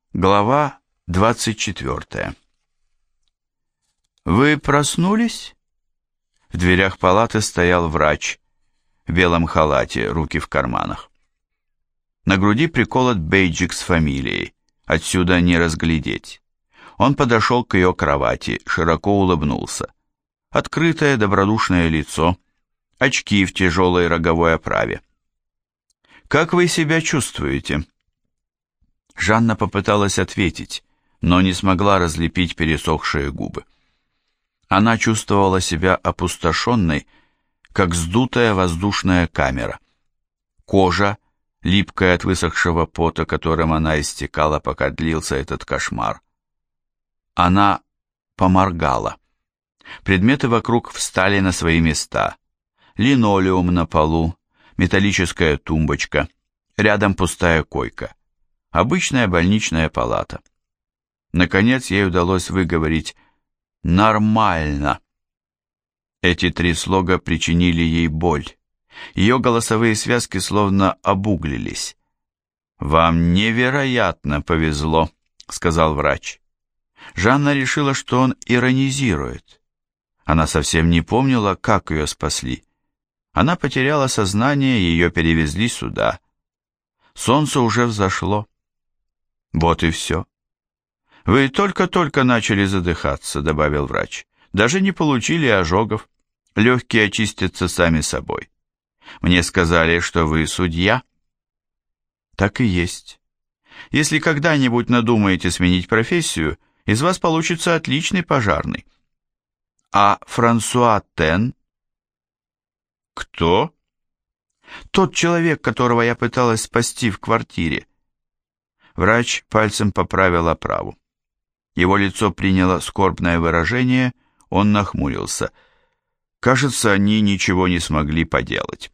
Глава 24. «Вы проснулись?» В дверях палаты стоял врач в белом халате, руки в карманах. На груди приколот бейджик с фамилией, отсюда не разглядеть. Он подошел к ее кровати, широко улыбнулся. Открытое добродушное лицо, очки в тяжелой роговой оправе. «Как вы себя чувствуете?» Жанна попыталась ответить, но не смогла разлепить пересохшие губы. Она чувствовала себя опустошенной, как сдутая воздушная камера. Кожа, липкая от высохшего пота, которым она истекала, пока длился этот кошмар. Она поморгала. Предметы вокруг встали на свои места. Линолеум на полу, металлическая тумбочка, рядом пустая койка. Обычная больничная палата. Наконец ей удалось выговорить «нормально». Эти три слога причинили ей боль. Ее голосовые связки словно обуглились. «Вам невероятно повезло», — сказал врач. Жанна решила, что он иронизирует. Она совсем не помнила, как ее спасли. Она потеряла сознание, ее перевезли сюда. Солнце уже взошло. Вот и все. «Вы только-только начали задыхаться», — добавил врач. «Даже не получили ожогов. Легкие очистятся сами собой. Мне сказали, что вы судья». «Так и есть. Если когда-нибудь надумаете сменить профессию, из вас получится отличный пожарный». «А Франсуа Тен?» «Кто?» «Тот человек, которого я пыталась спасти в квартире». Врач пальцем поправил оправу. Его лицо приняло скорбное выражение, он нахмурился. Кажется, они ничего не смогли поделать.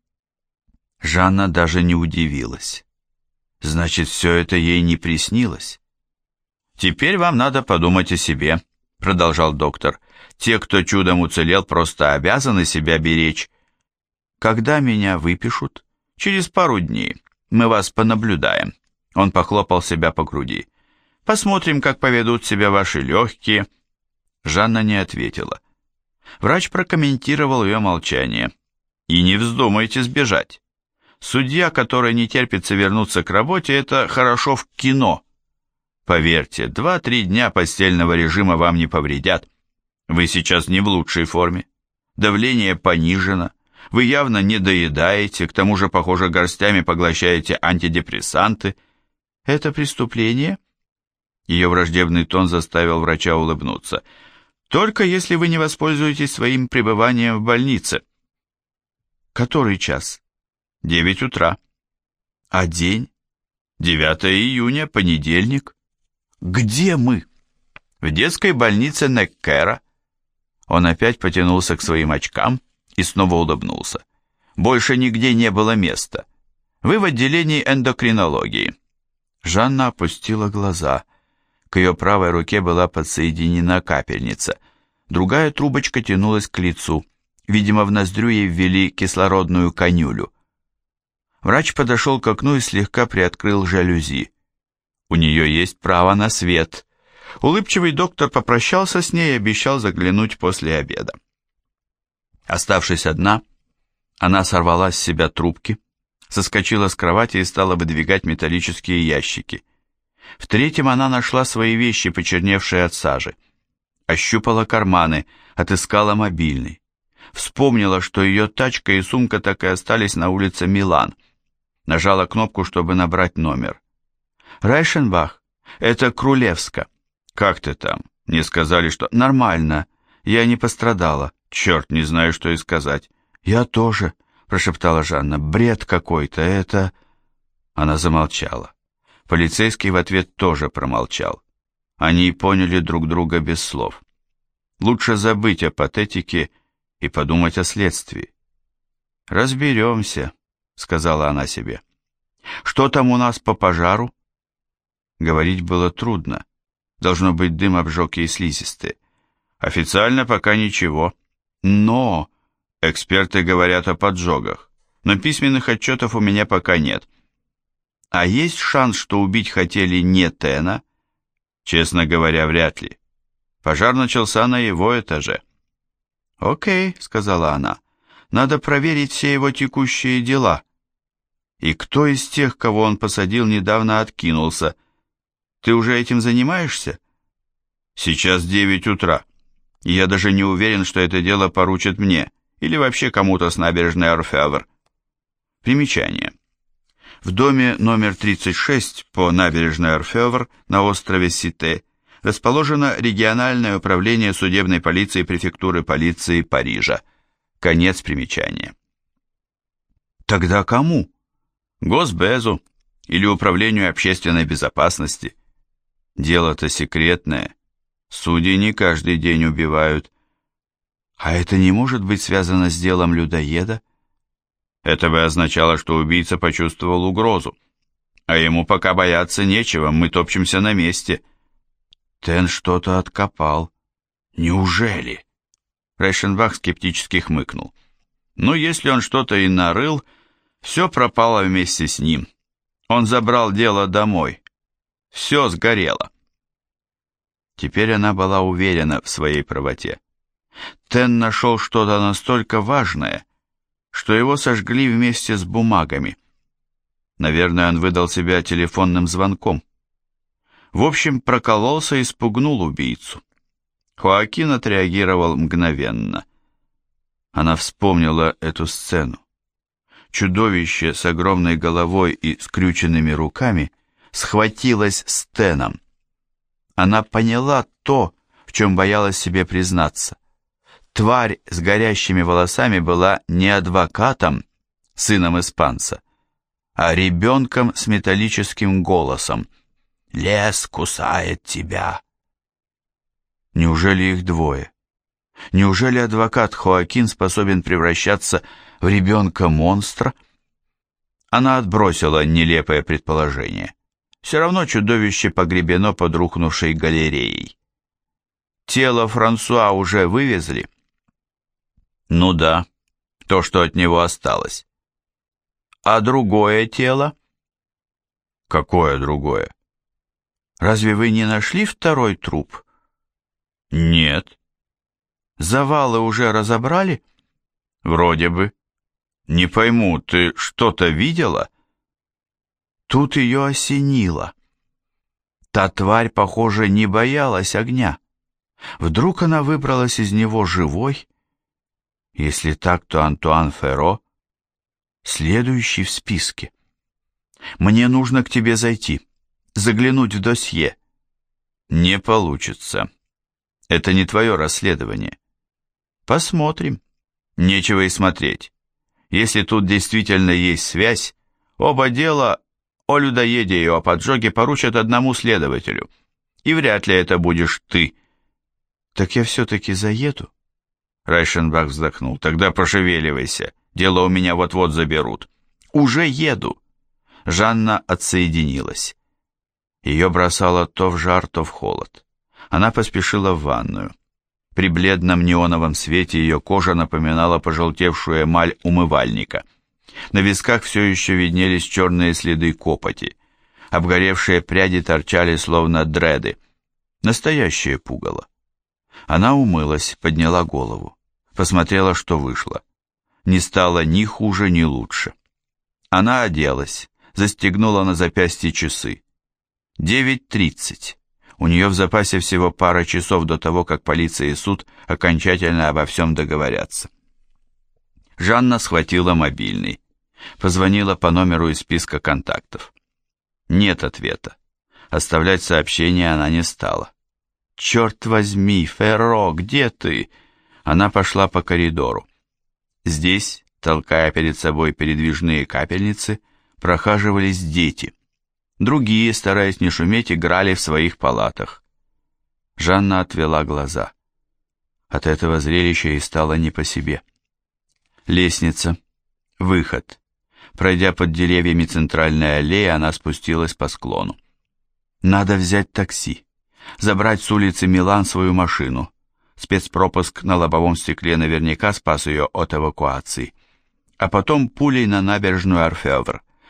Жанна даже не удивилась. Значит, все это ей не приснилось. «Теперь вам надо подумать о себе», — продолжал доктор. «Те, кто чудом уцелел, просто обязаны себя беречь». «Когда меня выпишут?» «Через пару дней. Мы вас понаблюдаем». Он похлопал себя по груди. «Посмотрим, как поведут себя ваши легкие». Жанна не ответила. Врач прокомментировал ее молчание. «И не вздумайте сбежать. Судья, который не терпится вернуться к работе, это хорошо в кино. Поверьте, 2-3 дня постельного режима вам не повредят. Вы сейчас не в лучшей форме. Давление понижено. Вы явно не доедаете, к тому же, похоже, горстями поглощаете антидепрессанты. Это преступление?» Ее враждебный тон заставил врача улыбнуться. «Только если вы не воспользуетесь своим пребыванием в больнице». «Который час?» 9 утра. «А день?» 9 июня, понедельник. «Где мы?» «В детской больнице Неккера». Он опять потянулся к своим очкам и снова улыбнулся. «Больше нигде не было места. Вы в отделении эндокринологии». Жанна опустила глаза. К ее правой руке была подсоединена капельница. Другая трубочка тянулась к лицу. Видимо, в ноздрю ей ввели кислородную канюлю. Врач подошел к окну и слегка приоткрыл жалюзи. У нее есть право на свет. Улыбчивый доктор попрощался с ней и обещал заглянуть после обеда. Оставшись одна, она сорвала с себя трубки, соскочила с кровати и стала выдвигать металлические ящики. В третьем она нашла свои вещи, почерневшие от сажи. Ощупала карманы, отыскала мобильный. Вспомнила, что ее тачка и сумка так и остались на улице Милан. Нажала кнопку, чтобы набрать номер. «Райшенбах, это Крулевска. Как ты там? Мне сказали, что...» «Нормально. Я не пострадала. Черт, не знаю, что и сказать». «Я тоже», — прошептала Жанна. «Бред какой-то, это...» Она замолчала. Полицейский в ответ тоже промолчал. Они поняли друг друга без слов. Лучше забыть о патетике и подумать о следствии. «Разберемся», — сказала она себе. «Что там у нас по пожару?» Говорить было трудно. Должно быть, дым обжег ей слизистые. «Официально пока ничего. Но эксперты говорят о поджогах. Но письменных отчетов у меня пока нет». А есть шанс, что убить хотели не Тена? Честно говоря, вряд ли. Пожар начался на его этаже. «Окей», — сказала она, — «надо проверить все его текущие дела. И кто из тех, кого он посадил, недавно откинулся? Ты уже этим занимаешься?» «Сейчас 9 утра, и я даже не уверен, что это дело поручат мне или вообще кому-то с набережной Орфевр». Примечание. В доме номер 36 по набережной Орфевр на острове Сите расположено региональное управление судебной полиции префектуры полиции Парижа. Конец примечания. Тогда кому? Госбезу или Управлению общественной безопасности. Дело-то секретное. Судьи не каждый день убивают. А это не может быть связано с делом людоеда? Это бы означало, что убийца почувствовал угрозу. А ему пока бояться нечего, мы топчемся на месте. Тен что-то откопал. Неужели? Рейшенбах скептически хмыкнул. Ну, если он что-то и нарыл, все пропало вместе с ним. Он забрал дело домой. Все сгорело. Теперь она была уверена в своей правоте. Тен нашел что-то настолько важное, что его сожгли вместе с бумагами. Наверное, он выдал себя телефонным звонком. В общем, прокололся и спугнул убийцу. Хоакин отреагировал мгновенно. Она вспомнила эту сцену. Чудовище с огромной головой и скрюченными руками схватилось с Теном. Она поняла то, в чем боялась себе признаться. Тварь с горящими волосами была не адвокатом, сыном испанца, а ребенком с металлическим голосом. «Лес кусает тебя». Неужели их двое? Неужели адвокат Хоакин способен превращаться в ребенка-монстра? Она отбросила нелепое предположение. Все равно чудовище погребено под рухнувшей галереей. Тело Франсуа уже вывезли? Ну да, то, что от него осталось. А другое тело? Какое другое? Разве вы не нашли второй труп? Нет. Завалы уже разобрали? Вроде бы. Не пойму, ты что-то видела? Тут ее осенило. Та тварь, похоже, не боялась огня. Вдруг она выбралась из него живой? Если так, то Антуан Ферро следующий в списке. Мне нужно к тебе зайти, заглянуть в досье. Не получится. Это не твое расследование. Посмотрим. Нечего и смотреть. Если тут действительно есть связь, оба дела о людоеде и о поджоге поручат одному следователю. И вряд ли это будешь ты. Так я все-таки заеду? Райшенбах вздохнул. Тогда пошевеливайся. Дело у меня вот-вот заберут. Уже еду. Жанна отсоединилась. Ее бросало то в жар, то в холод. Она поспешила в ванную. При бледном неоновом свете ее кожа напоминала пожелтевшую эмаль умывальника. На висках все еще виднелись черные следы копоти. Обгоревшие пряди торчали словно дреды. Настоящее пугало. Она умылась, подняла голову. Посмотрела, что вышло. Не стало ни хуже, ни лучше. Она оделась, застегнула на запястье часы. 9:30. У нее в запасе всего пара часов до того, как полиция и суд окончательно обо всем договорятся. Жанна схватила мобильный. Позвонила по номеру из списка контактов. Нет ответа. Оставлять сообщение она не стала. «Черт возьми, Ферро, где ты?» Она пошла по коридору. Здесь, толкая перед собой передвижные капельницы, прохаживались дети. Другие, стараясь не шуметь, играли в своих палатах. Жанна отвела глаза. От этого зрелища ей стало не по себе. Лестница. Выход. Пройдя под деревьями центральной аллеи, она спустилась по склону. Надо взять такси. Забрать с улицы Милан свою машину. Спецпропуск на лобовом стекле наверняка спас ее от эвакуации. А потом пулей на набережную Орфевр.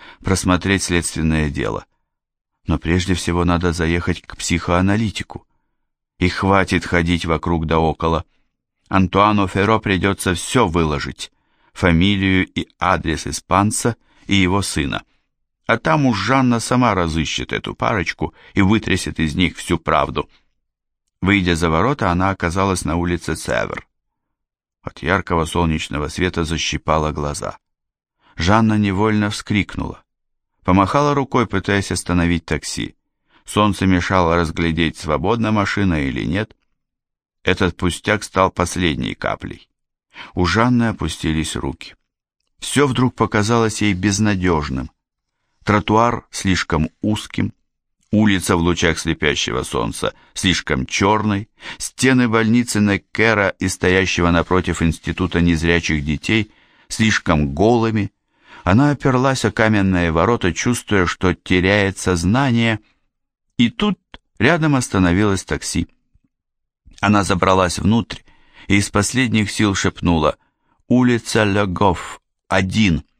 просмотреть следственное дело. Но прежде всего надо заехать к психоаналитику. И хватит ходить вокруг да около. Антуану Ферро придется все выложить. Фамилию и адрес испанца и его сына. А там уж Жанна сама разыщет эту парочку и вытрясет из них всю правду. Выйдя за ворота, она оказалась на улице Север. От яркого солнечного света защипала глаза. Жанна невольно вскрикнула. Помахала рукой, пытаясь остановить такси. Солнце мешало разглядеть, свободна машина или нет. Этот пустяк стал последней каплей. У Жанны опустились руки. Все вдруг показалось ей безнадежным. Тротуар слишком узким, улица в лучах слепящего солнца слишком черной, стены больницы Неккера и стоящего напротив института незрячих детей слишком голыми. Она оперлась о каменные ворота, чувствуя, что теряет сознание, и тут рядом остановилось такси. Она забралась внутрь и из последних сил шепнула: «Улица Ле Гоф, 1».